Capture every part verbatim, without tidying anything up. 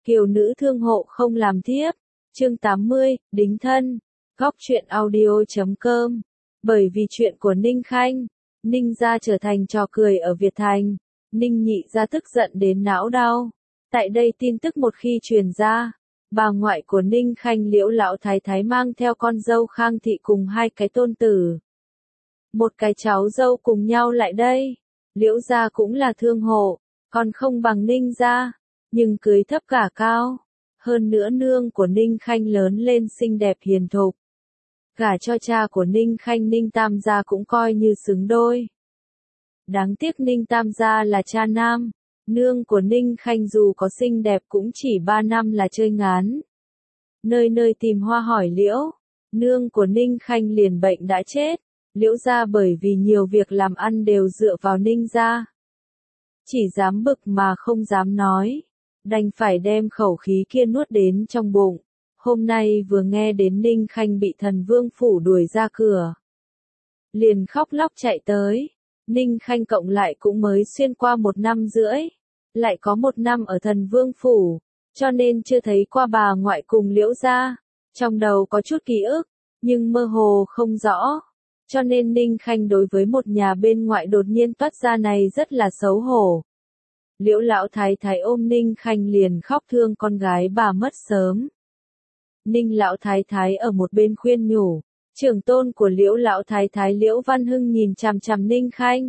Kiều nữ thương hộ không làm thiếp. Chương tám mươi, đính thân. Góc truyện audio chấm com. Bởi vì chuyện của Ninh Khanh, Ninh gia trở thành trò cười ở Việt Thành. Ninh nhị gia tức giận đến não đau. Tại đây tin tức một khi truyền ra, bà ngoại của Ninh Khanh Liễu lão thái thái mang theo con dâu Khang thị cùng hai cái tôn tử, một cái cháu dâu cùng nhau lại đây. Liễu gia cũng là thương hộ, còn không bằng Ninh gia, nhưng cưới thấp cả cao. Hơn nữa nương của Ninh Khanh lớn lên xinh đẹp hiền thục. Gả cho cha của Ninh Khanh Ninh Tam gia cũng coi như xứng đôi. Đáng tiếc Ninh Tam gia là cha nam, nương của Ninh Khanh dù có xinh đẹp cũng chỉ ba năm là chơi ngán. Nơi nơi tìm hoa hỏi liễu, nương của Ninh Khanh liền bệnh đã chết. Liễu gia bởi vì nhiều việc làm ăn đều dựa vào Ninh gia. Chỉ dám bực mà không dám nói, đành phải đem khẩu khí kia nuốt đến trong bụng. Hôm nay vừa nghe đến Ninh Khanh bị thần vương phủ đuổi ra cửa, liền khóc lóc chạy tới. Ninh Khanh cộng lại cũng mới xuyên qua một năm rưỡi, lại có một năm ở thần vương phủ, cho nên chưa thấy qua bà ngoại cùng Liễu gia. Trong đầu có chút ký ức, nhưng mơ hồ không rõ. Cho nên Ninh Khanh đối với một nhà bên ngoại đột nhiên toát ra này rất là xấu hổ. Liễu lão thái thái ôm Ninh Khanh liền khóc thương con gái bà mất sớm. Ninh lão thái thái ở một bên khuyên nhủ, trưởng tôn của Liễu lão thái thái Liễu Văn Hưng nhìn chằm chằm Ninh Khanh,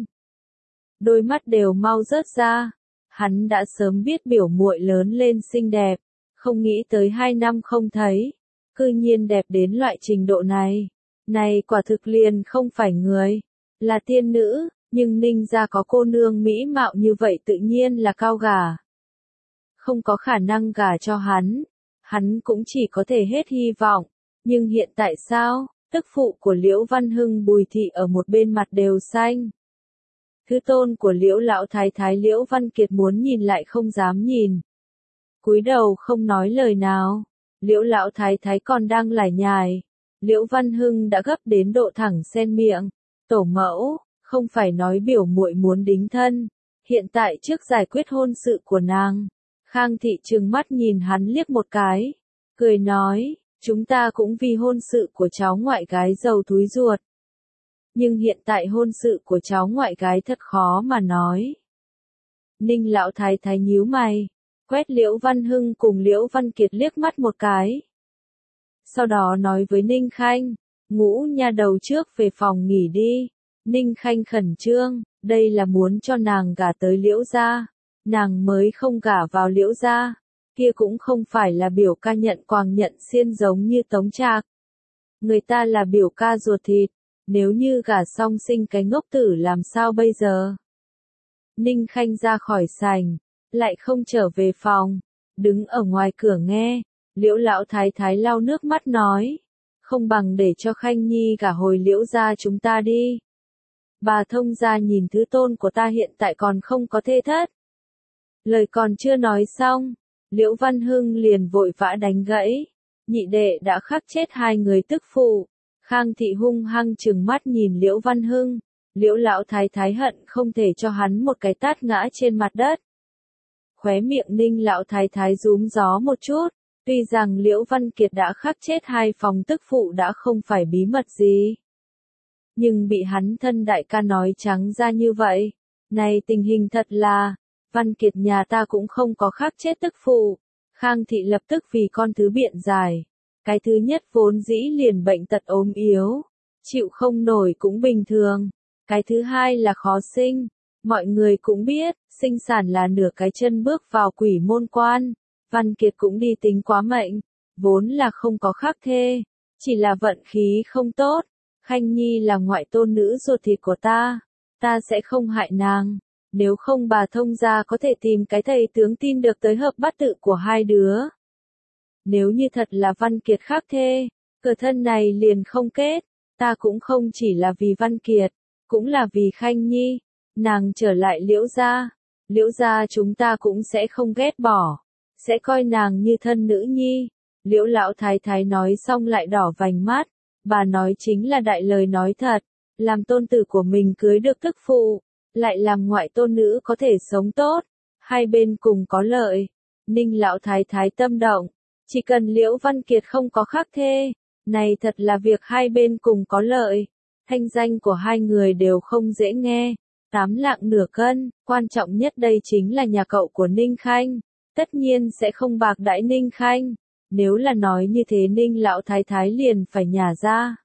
đôi mắt đều mau rớt ra. Hắn đã sớm biết biểu muội lớn lên xinh đẹp, không nghĩ tới hai năm không thấy, cư nhiên đẹp đến loại trình độ này. Này quả thực liền không phải người, là tiên nữ, nhưng Ninh gia có cô nương mỹ mạo như vậy tự nhiên là cao gả. Không có khả năng gả cho hắn, hắn cũng chỉ có thể hết hy vọng. Nhưng hiện tại sao, tức phụ của Liễu Văn Hưng Bùi thị ở một bên mặt đều xanh. Thứ tôn của Liễu lão thái thái Liễu Văn Kiệt muốn nhìn lại không dám nhìn, cúi đầu không nói lời nào. Liễu lão thái thái còn đang lải nhải, Liễu Văn Hưng đã gấp đến độ thẳng sen miệng. Tổ mẫu, không phải nói biểu muội muốn đính thân, hiện tại trước giải quyết hôn sự của nàng. Khang thị trừng mắt nhìn hắn liếc một cái, cười nói, chúng ta cũng vì hôn sự của cháu ngoại gái giàu túi ruột. Nhưng hiện tại hôn sự của cháu ngoại gái thật khó mà nói. Ninh lão thái thái nhíu mày, quét Liễu Văn Hưng cùng Liễu Văn Kiệt liếc mắt một cái. Sau đó nói với Ninh Khanh, ngũ nha đầu trước về phòng nghỉ đi. Ninh Khanh khẩn trương, đây là muốn cho nàng gả tới Liễu gia. Nàng mới không gả vào Liễu gia, kia cũng không phải là biểu ca nhận quàng nhận xiên giống như Tống Trạc. Người ta là biểu ca ruột thịt, nếu như gả xong sinh cái ngốc tử làm sao bây giờ? Ninh Khanh ra khỏi sảnh, lại không trở về phòng, đứng ở ngoài cửa nghe. Liễu lão thái thái lau nước mắt nói, không bằng để cho Khanh nhi gả hồi Liễu gia chúng ta đi. Bà thông gia nhìn thứ tôn của ta hiện tại còn không có thê thất. Lời còn chưa nói xong, Liễu Văn Hưng liền vội vã đánh gãy, nhị đệ đã khắc chết hai người tức phụ. Khang thị hung hăng trừng mắt nhìn Liễu Văn Hưng, Liễu lão thái thái hận không thể cho hắn một cái tát ngã trên mặt đất. Khóe miệng Ninh lão thái thái rúm gió một chút. Tuy rằng Liễu Văn Kiệt đã khắc chết hai phòng tức phụ đã không phải bí mật gì, nhưng bị hắn thân đại ca nói trắng ra như vậy, này tình hình thật là, Văn Kiệt nhà ta cũng không có khắc chết tức phụ. Khang thị lập tức vì con thứ biện giải, cái thứ nhất vốn dĩ liền bệnh tật ốm yếu, chịu không nổi cũng bình thường, cái thứ hai là khó sinh, mọi người cũng biết, sinh sản là nửa cái chân bước vào quỷ môn quan. Văn Kiệt cũng đi tính quá mệnh, vốn là không có khắc thê, chỉ là vận khí không tốt. Khanh nhi là ngoại tôn nữ ruột thịt của ta, ta sẽ không hại nàng, nếu không bà thông gia có thể tìm cái thầy tướng tin được tới hợp bát tự của hai đứa. Nếu như thật là Văn Kiệt khắc thê, cờ thân này liền không kết, ta cũng không chỉ là vì Văn Kiệt, cũng là vì Khanh nhi, nàng trở lại Liễu gia, Liễu gia chúng ta cũng sẽ không ghét bỏ, sẽ coi nàng như thân nữ nhi. Liễu lão thái thái nói xong lại đỏ vành mắt, bà nói chính là đại lời nói thật, làm tôn tử của mình cưới được tức phụ, lại làm ngoại tôn nữ có thể sống tốt, hai bên cùng có lợi. Ninh lão thái thái tâm động, chỉ cần Liễu Văn Kiệt không có khác thê, này thật là việc hai bên cùng có lợi. Thanh danh của hai người đều không dễ nghe, tám lạng nửa cân, quan trọng nhất đây chính là nhà cậu của Ninh Khanh, tất nhiên sẽ không bạc đãi Ninh Khanh, nếu là nói như thế Ninh lão thái thái liền phải nhả ra.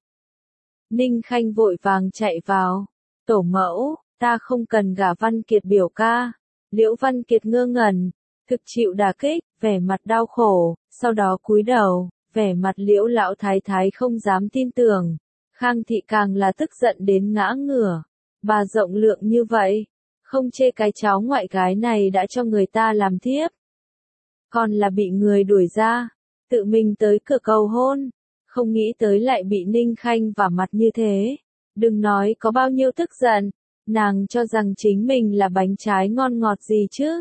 Ninh Khanh vội vàng chạy vào, tổ mẫu, ta không cần gả Văn Kiệt biểu ca. Liễu Văn Kiệt ngơ ngẩn, thực chịu đả kích, vẻ mặt đau khổ, sau đó cúi đầu, vẻ mặt Liễu lão thái thái không dám tin tưởng. Khang thị càng là tức giận đến ngã ngửa, bà rộng lượng như vậy, không chê cái cháu ngoại gái này đã cho người ta làm thiếp, còn là bị người đuổi ra, tự mình tới cửa cầu hôn, không nghĩ tới lại bị Ninh Khanh vả mặt như thế, đừng nói có bao nhiêu tức giận, nàng cho rằng chính mình là bánh trái ngon ngọt gì chứ,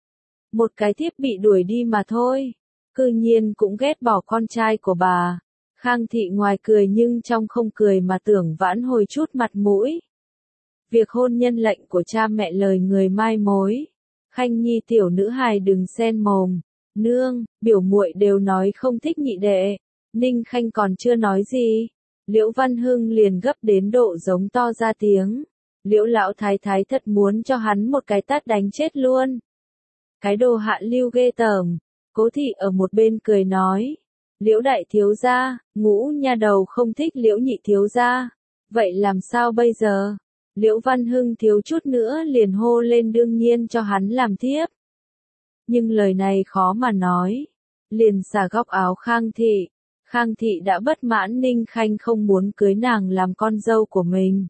một cái thiếp bị đuổi đi mà thôi, cư nhiên cũng ghét bỏ con trai của bà. Khang thị ngoài cười nhưng trong không cười mà tưởng vãn hồi chút mặt mũi. Việc hôn nhân lệnh của cha mẹ lời người mai mối. Khanh nhi tiểu nữ hài đừng xen mồm. Nương, biểu muội đều nói không thích nhị đệ. Ninh Khanh còn chưa nói gì. Liễu Văn Hưng liền gấp đến độ giống to ra tiếng. Liễu lão thái thái thật muốn cho hắn một cái tát đánh chết luôn. Cái đồ hạ lưu ghê tởm. Cố thị ở một bên cười nói. Liễu đại thiếu gia, ngũ nha đầu không thích Liễu nhị thiếu gia. Vậy làm sao bây giờ? Liễu Văn Hưng thiếu chút nữa liền hô lên đương nhiên cho hắn làm thiếp. Nhưng lời này khó mà nói. Liền xả góc áo Khang thị. Khang thị đã bất mãn Ninh Khanh không muốn cưới nàng làm con dâu của mình.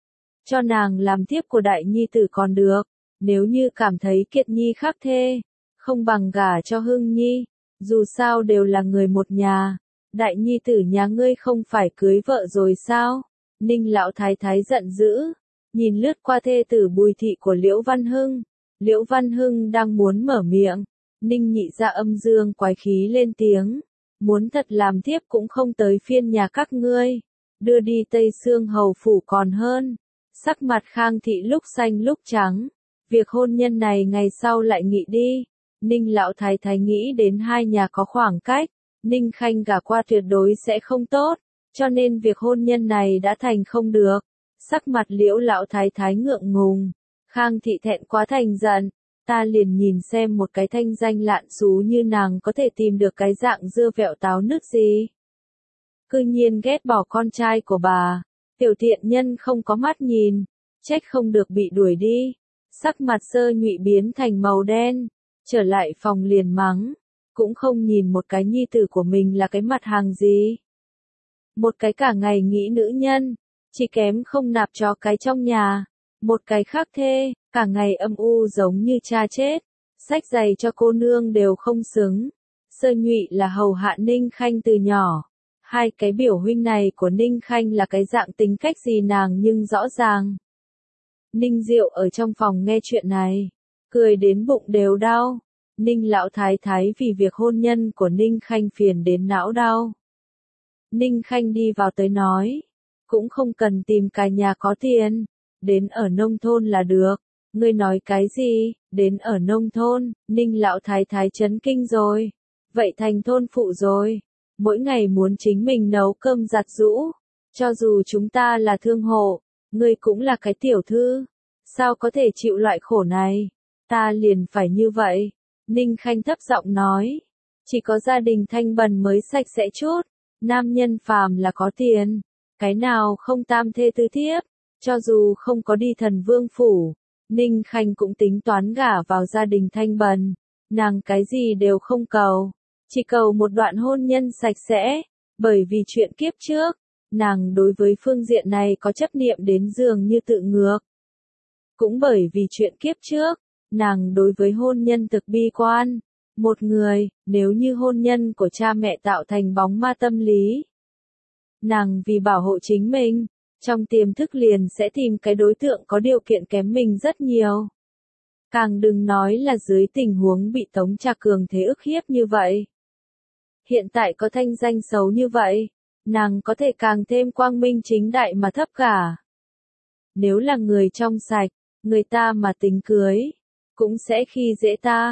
Cho nàng làm thiếp của đại nhi tử còn được. Nếu như cảm thấy Kiệt nhi khác thê, không bằng gả cho Hưng nhi. Dù sao đều là người một nhà, đại nhi tử nhà ngươi không phải cưới vợ rồi sao? Ninh lão thái thái giận dữ, nhìn lướt qua thê tử Bùi thị của Liễu Văn Hưng. Liễu Văn Hưng đang muốn mở miệng, Ninh nhị ra âm dương quái khí lên tiếng, muốn thật làm thiếp cũng không tới phiên nhà các ngươi, đưa đi Tây Xương hầu phủ còn hơn. Sắc mặt Khang thị lúc xanh lúc trắng, việc hôn nhân này ngày sau lại nghị đi. Ninh lão thái thái nghĩ đến hai nhà có khoảng cách, Ninh Khanh gả qua tuyệt đối sẽ không tốt, cho nên việc hôn nhân này đã thành không được. Sắc mặt Liễu lão thái thái ngượng ngùng, Khang thị thẹn quá thành giận, ta liền nhìn xem một cái thanh danh lạn xú như nàng có thể tìm được cái dạng dưa vẹo táo nước gì. Cư nhiên ghét bỏ con trai của bà, tiểu thiện nhân không có mắt nhìn, trách không được bị đuổi đi. Sắc mặt Sơ Nhụy biến thành màu đen. Trở lại phòng liền mắng, cũng không nhìn một cái nhi tử của mình là cái mặt hàng gì. Một cái cả ngày nghĩ nữ nhân, chỉ kém không nạp cho cái trong nhà. Một cái khác thê, cả ngày âm u giống như cha chết, xách giày cho cô nương đều không xứng. Sơ Nhụy là hầu hạ Ninh Khanh từ nhỏ. Hai cái biểu huynh này của Ninh Khanh là cái dạng tính cách gì nàng nhưng rõ ràng. Ninh Diệu ở trong phòng nghe chuyện này, cười đến bụng đều đau. Ninh lão thái thái vì việc hôn nhân của Ninh Khanh phiền đến não đau. Ninh Khanh đi vào tới nói, cũng không cần tìm cái nhà có tiền, đến ở nông thôn là được. Ngươi nói cái gì, đến ở nông thôn, Ninh lão thái thái chấn kinh rồi. Vậy thành thôn phụ rồi, mỗi ngày muốn chính mình nấu cơm giặt giũ, cho dù chúng ta là thương hộ, ngươi cũng là cái tiểu thư, sao có thể chịu loại khổ này, ta liền phải như vậy. Ninh Khanh thấp giọng nói, chỉ có gia đình thanh bần mới sạch sẽ chút, nam nhân phàm là có tiền, cái nào không tam thê tư thiếp, cho dù không có đi thần vương phủ, Ninh Khanh cũng tính toán gả vào gia đình thanh bần, nàng cái gì đều không cầu, chỉ cầu một đoạn hôn nhân sạch sẽ, bởi vì chuyện kiếp trước, nàng đối với phương diện này có chấp niệm đến dường như tự ngược. Cũng bởi vì chuyện kiếp trước, nàng đối với hôn nhân thực bi quan. Một người, nếu như hôn nhân của cha mẹ tạo thành bóng ma tâm lý, nàng vì bảo hộ chính mình, trong tiềm thức liền sẽ tìm cái đối tượng có điều kiện kém mình rất nhiều. Càng đừng nói là dưới tình huống bị Tống Trà Cường thế ức hiếp như vậy. Hiện tại có thanh danh xấu như vậy, nàng có thể càng thêm quang minh chính đại mà thấp cả. Nếu là người trong sạch, người ta mà tính cưới, cũng sẽ khi dễ ta.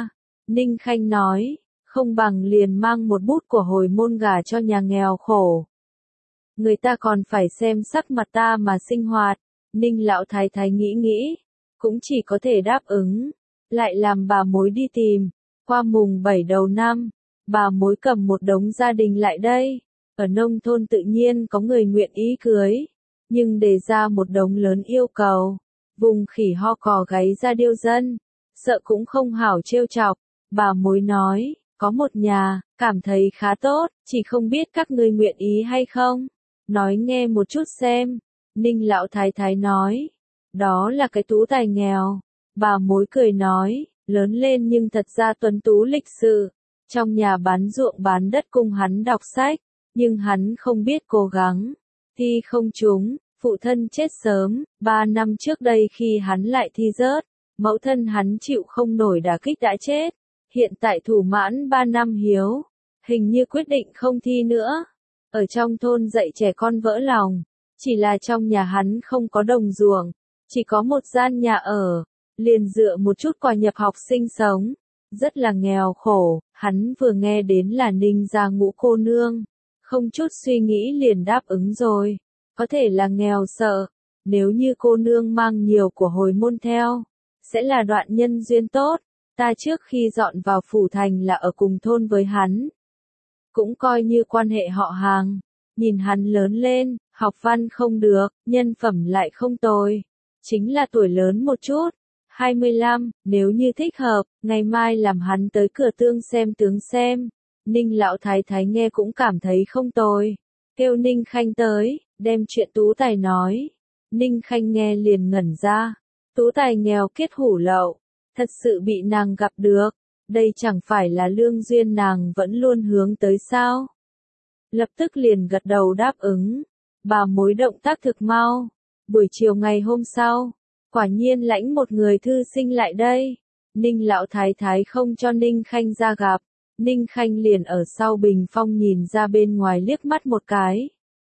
Ninh Khanh nói, không bằng liền mang một bút của hồi môn gả cho nhà nghèo khổ. Người ta còn phải xem sắc mặt ta mà sinh hoạt. Ninh lão thái thái nghĩ nghĩ, cũng chỉ có thể đáp ứng, lại làm bà mối đi tìm. Qua mùng bảy đầu năm, bà mối cầm một đống gia đình lại đây. Ở nông thôn tự nhiên có người nguyện ý cưới, nhưng đề ra một đống lớn yêu cầu. Vùng khỉ ho cò gáy ra điêu dân, sợ cũng không hảo trêu chọc. Bà mối nói, có một nhà, cảm thấy khá tốt, chỉ không biết các ngươi nguyện ý hay không. Nói nghe một chút xem. Ninh lão thái thái nói, đó là cái tú tài nghèo. Bà mối cười nói, lớn lên nhưng thật ra tuấn tú lịch sự. Trong nhà bán ruộng bán đất cung hắn đọc sách, nhưng hắn không biết cố gắng. Thi không trúng, phụ thân chết sớm, ba năm trước đây khi hắn lại thi rớt, mẫu thân hắn chịu không nổi đả kích đã chết. Hiện tại thủ mãn ba năm hiếu, hình như quyết định không thi nữa. Ở trong thôn dạy trẻ con vỡ lòng, chỉ là trong nhà hắn không có đồng ruộng, chỉ có một gian nhà ở, liền dựa một chút quà nhập học sinh sống, rất là nghèo khổ. Hắn vừa nghe đến là Ninh gia ngũ cô nương, không chút suy nghĩ liền đáp ứng rồi. Có thể là nghèo sợ, nếu như cô nương mang nhiều của hồi môn theo, sẽ là đoạn nhân duyên tốt. Ta trước khi dọn vào phủ thành là ở cùng thôn với hắn, cũng coi như quan hệ họ hàng. Nhìn hắn lớn lên, học văn không được, nhân phẩm lại không tồi, chính là tuổi lớn một chút, hai mươi lăm, nếu như thích hợp, ngày mai làm hắn tới cửa tương xem tướng xem. Ninh lão thái thái nghe cũng cảm thấy không tồi, kêu Ninh Khanh tới, đem chuyện tú tài nói. Ninh Khanh nghe liền ngẩn ra, tú tài nghèo kết hủ lậu, thật sự bị nàng gặp được, đây chẳng phải là lương duyên nàng vẫn luôn hướng tới sao? Lập tức liền gật đầu đáp ứng. Bà mối động tác thực mau. Buổi chiều ngày hôm sau, quả nhiên lãnh một người thư sinh lại đây. Ninh lão thái thái không cho Ninh Khanh ra gặp, Ninh Khanh liền ở sau bình phong nhìn ra bên ngoài liếc mắt một cái.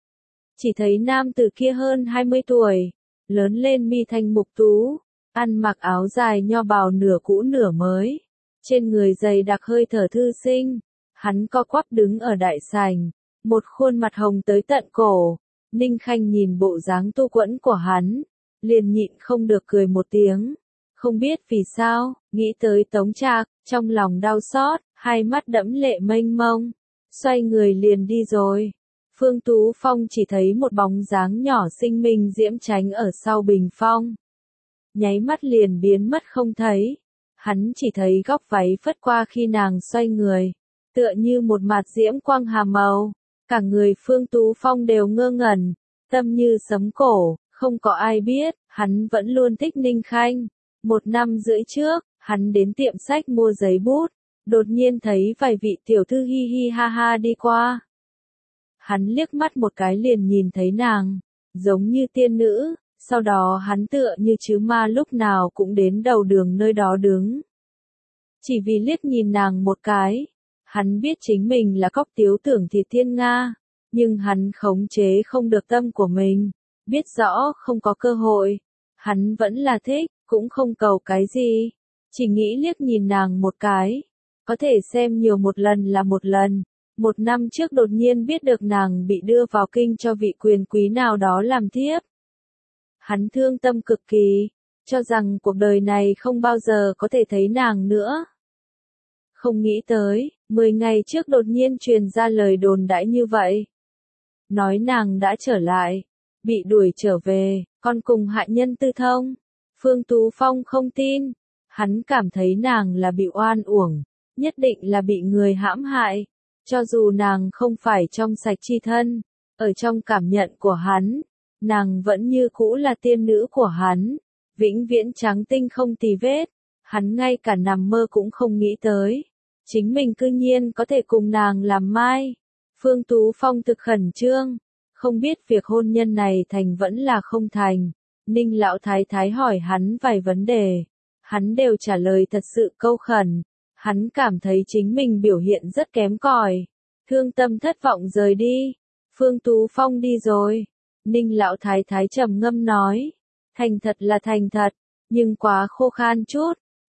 Chỉ thấy nam tử kia hơn hai mươi tuổi, lớn lên mi thanh mục tú, ăn mặc áo dài nho bào nửa cũ nửa mới, trên người dày đặc hơi thở thư sinh. Hắn co quắp đứng ở đại sảnh, một khuôn mặt hồng tới tận cổ. Ninh Khanh nhìn bộ dáng tu quẫn của hắn, liền nhịn không được cười một tiếng. Không biết vì sao, nghĩ tới Tống Trạc, trong lòng đau xót, hai mắt đẫm lệ mênh mông, xoay người liền đi rồi. Phương Tú Phong chỉ thấy một bóng dáng nhỏ xinh minh diễm tránh ở sau bình phong, nháy mắt liền biến mất không thấy. Hắn chỉ thấy góc váy phất qua khi nàng xoay người, tựa như một mạt diễm quang hà màu. Cả người Phương Tú Phong đều ngơ ngẩn, tâm như sấm cổ. Không có ai biết, hắn vẫn luôn thích Ninh Khanh. Một năm rưỡi trước, hắn đến tiệm sách mua giấy bút, đột nhiên thấy vài vị tiểu thư hi hi ha ha đi qua. Hắn liếc mắt một cái liền nhìn thấy nàng, giống như tiên nữ, sau đó hắn tựa như chứ ma lúc nào cũng đến đầu đường nơi đó đứng. Chỉ vì liếc nhìn nàng một cái, hắn biết chính mình là cóc tiếu tưởng thịt thiên nga, nhưng hắn khống chế không được tâm của mình, biết rõ không có cơ hội, hắn vẫn là thích, cũng không cầu cái gì, chỉ nghĩ liếc nhìn nàng một cái, có thể xem nhiều một lần là một lần. Một năm trước đột nhiên biết được nàng bị đưa vào kinh cho vị quyền quý nào đó làm thiếp. Hắn thương tâm cực kỳ, cho rằng cuộc đời này không bao giờ có thể thấy nàng nữa. Không nghĩ tới, mười ngày trước đột nhiên truyền ra lời đồn đãi như vậy. Nói nàng đã trở lại, bị đuổi trở về, còn cùng hạ nhân tư thông. Phương Tú Phong không tin, hắn cảm thấy nàng là bị oan uổng, nhất định là bị người hãm hại. Cho dù nàng không phải trong sạch chi thân, ở trong cảm nhận của hắn, nàng vẫn như cũ là tiên nữ của hắn, vĩnh viễn trắng tinh không tì vết. Hắn ngay cả nằm mơ cũng không nghĩ tới, chính mình cư nhiên có thể cùng nàng làm mai. Phương Tú Phong thực khẩn trương, không biết việc hôn nhân này thành vẫn là không thành. Ninh lão thái thái hỏi hắn vài vấn đề, hắn đều trả lời thật sự câu khẩn. Hắn cảm thấy chính mình biểu hiện rất kém cỏi, thương tâm thất vọng rời đi. Phương Tú Phong đi rồi. Ninh lão thái thái trầm ngâm nói, thành thật là thành thật, nhưng quá khô khan chút.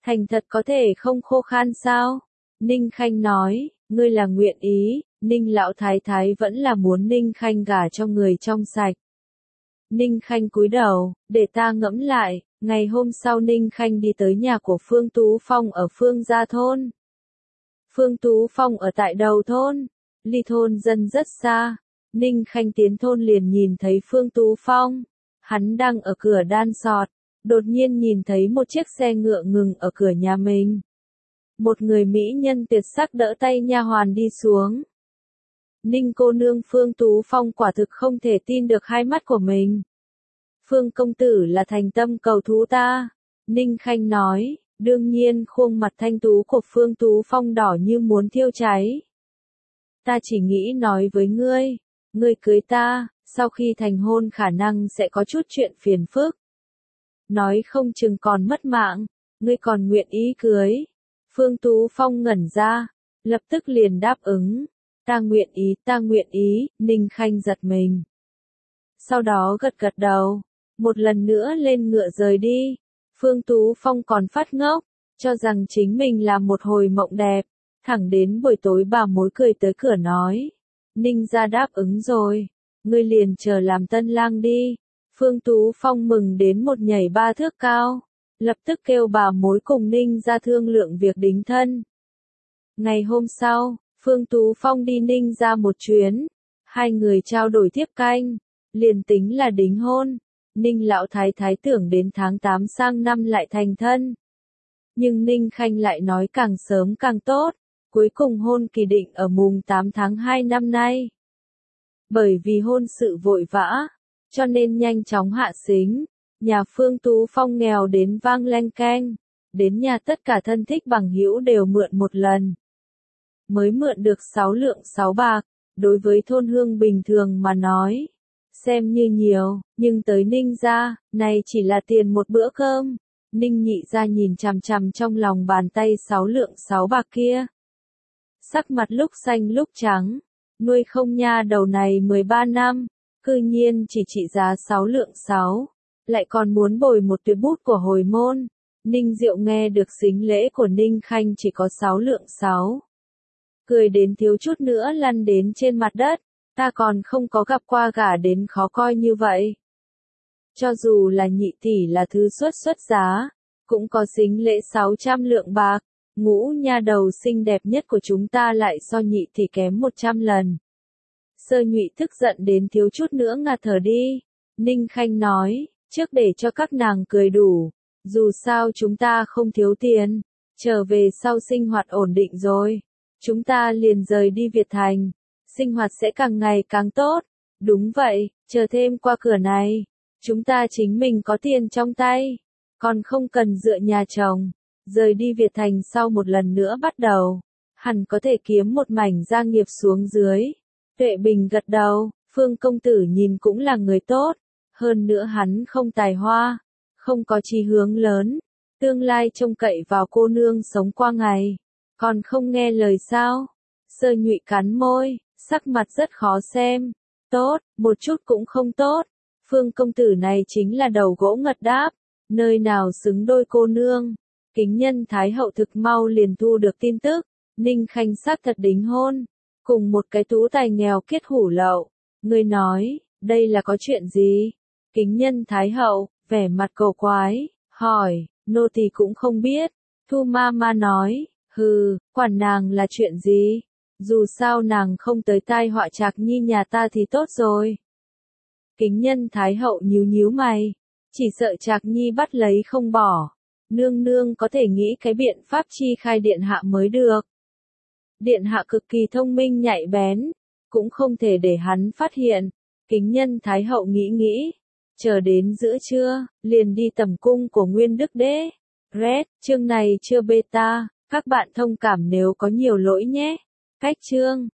Thành thật có thể không khô khan sao? Ninh Khanh nói, ngươi là nguyện ý, Ninh lão thái thái vẫn là muốn Ninh Khanh gả cho người trong sạch. Ninh Khanh cúi đầu, để ta ngẫm lại, ngày hôm sau Ninh Khanh đi tới nhà của Phương Tú Phong ở Phương Gia Thôn. Phương Tú Phong ở tại đầu thôn, ly thôn dân rất xa. Ninh Khanh tiến thôn liền nhìn thấy Phương Tú Phong. Hắn đang ở cửa đan sọt, đột nhiên nhìn thấy một chiếc xe ngựa ngừng ở cửa nhà mình. Một người mỹ nhân tuyệt sắc đỡ tay nha hoàn đi xuống. Ninh cô nương, Phương Tú Phong quả thực không thể tin được hai mắt của mình. Phương công tử là thành tâm cầu thú ta. Ninh Khanh nói, đương nhiên khuôn mặt thanh tú của Phương Tú Phong đỏ như muốn thiêu cháy. Ta chỉ nghĩ nói với ngươi, ngươi cưới ta, sau khi thành hôn khả năng sẽ có chút chuyện phiền phức. Nói không chừng còn mất mạng, ngươi còn nguyện ý cưới. Phương Tú Phong ngẩn ra, lập tức liền đáp ứng. Ta nguyện ý, ta nguyện ý, Ninh Khanh giật mình. Sau đó gật gật đầu, một lần nữa lên ngựa rời đi. Phương Tú Phong còn phát ngốc, cho rằng chính mình là một hồi mộng đẹp. Thẳng đến buổi tối bà mối cười tới cửa nói. Ninh gia đáp ứng rồi, ngươi liền chờ làm tân lang đi. Phương Tú Phong mừng đến một nhảy ba thước cao, lập tức kêu bà mối cùng Ninh gia thương lượng việc đính thân. Ngày hôm sau, Phương Tú Phong đi Ninh gia một chuyến, hai người trao đổi tiếp canh, liền tính là đính hôn. Ninh lão thái thái tưởng đến tháng tám sang năm lại thành thân. Nhưng Ninh Khanh lại nói càng sớm càng tốt, cuối cùng hôn kỳ định ở mùng tám tháng hai năm nay. Bởi vì hôn sự vội vã, cho nên nhanh chóng hạ sính, nhà Phương Tú Phong nghèo đến vang leng keng, đến nhà tất cả thân thích bằng hữu đều mượn một lần. Mới mượn được sáu lượng sáu bạc, đối với thôn hương bình thường mà nói, xem như nhiều, nhưng tới Ninh gia, này chỉ là tiền một bữa cơm. Ninh nhị gia nhìn chằm chằm trong lòng bàn tay sáu lượng sáu bạc kia. Sắc mặt lúc xanh lúc trắng, nuôi không nha đầu này mười ba năm, cư nhiên chỉ trị giá sáu lượng sáu, lại còn muốn bồi một tuyệt bút của hồi môn. Ninh Diệu nghe được sính lễ của Ninh Khanh chỉ có sáu lượng sáu. Cười đến thiếu chút nữa lăn đến trên mặt đất, ta còn không có gặp qua gả đến khó coi như vậy. Cho dù là nhị tỷ là thứ xuất xuất giá, cũng có sính lễ sáu trăm lượng bạc, ngũ nha đầu xinh đẹp nhất của chúng ta lại so nhị tỷ kém một trăm lần. Sơ Nhụy tức giận đến thiếu chút nữa ngạt thở đi. Ninh Khanh nói, trước để cho các nàng cười đủ, dù sao chúng ta không thiếu tiền, trở về sau sinh hoạt ổn định rồi, chúng ta liền rời đi Việt Thành, sinh hoạt sẽ càng ngày càng tốt. Đúng vậy, chờ thêm qua cửa này, chúng ta chính mình có tiền trong tay, còn không cần dựa nhà chồng, rời đi Việt Thành sau một lần nữa bắt đầu, hẳn có thể kiếm một mảnh gia nghiệp xuống dưới. Tuệ Bình gật đầu, Phương công tử nhìn cũng là người tốt, hơn nữa hắn không tài hoa, không có chí hướng lớn, tương lai trông cậy vào cô nương sống qua ngày, còn không nghe lời sao? Sơ Nhụy cắn môi, sắc mặt rất khó xem. Tốt, một chút cũng không tốt. Phương công tử này chính là đầu gỗ ngật đáp, nơi nào xứng đôi cô nương. Kính nhân Thái hậu thực mau liền thu được tin tức, Ninh Khanh xác thật đính hôn, cùng một cái tú tài nghèo kiết hủ lậu. Người nói, đây là có chuyện gì? Kính nhân Thái hậu, vẻ mặt cầu quái, hỏi, nô tỳ cũng không biết. Thu ma ma nói, hừ, quản nàng là chuyện gì? Dù sao nàng không tới tai họa Trạc Nhi nhà ta thì tốt rồi. Kính nhân Thái hậu nhíu nhíu mày, chỉ sợ Trạc Nhi bắt lấy không bỏ. Nương nương có thể nghĩ cái biện pháp chi khai điện hạ mới được. Điện hạ cực kỳ thông minh nhạy bén, cũng không thể để hắn phát hiện. Kính nhân Thái hậu nghĩ nghĩ, chờ đến giữa trưa, liền đi tầm cung của Nguyên Đức Đế. Red, chương này chưa beta, các bạn thông cảm nếu có nhiều lỗi nhé. Cách chương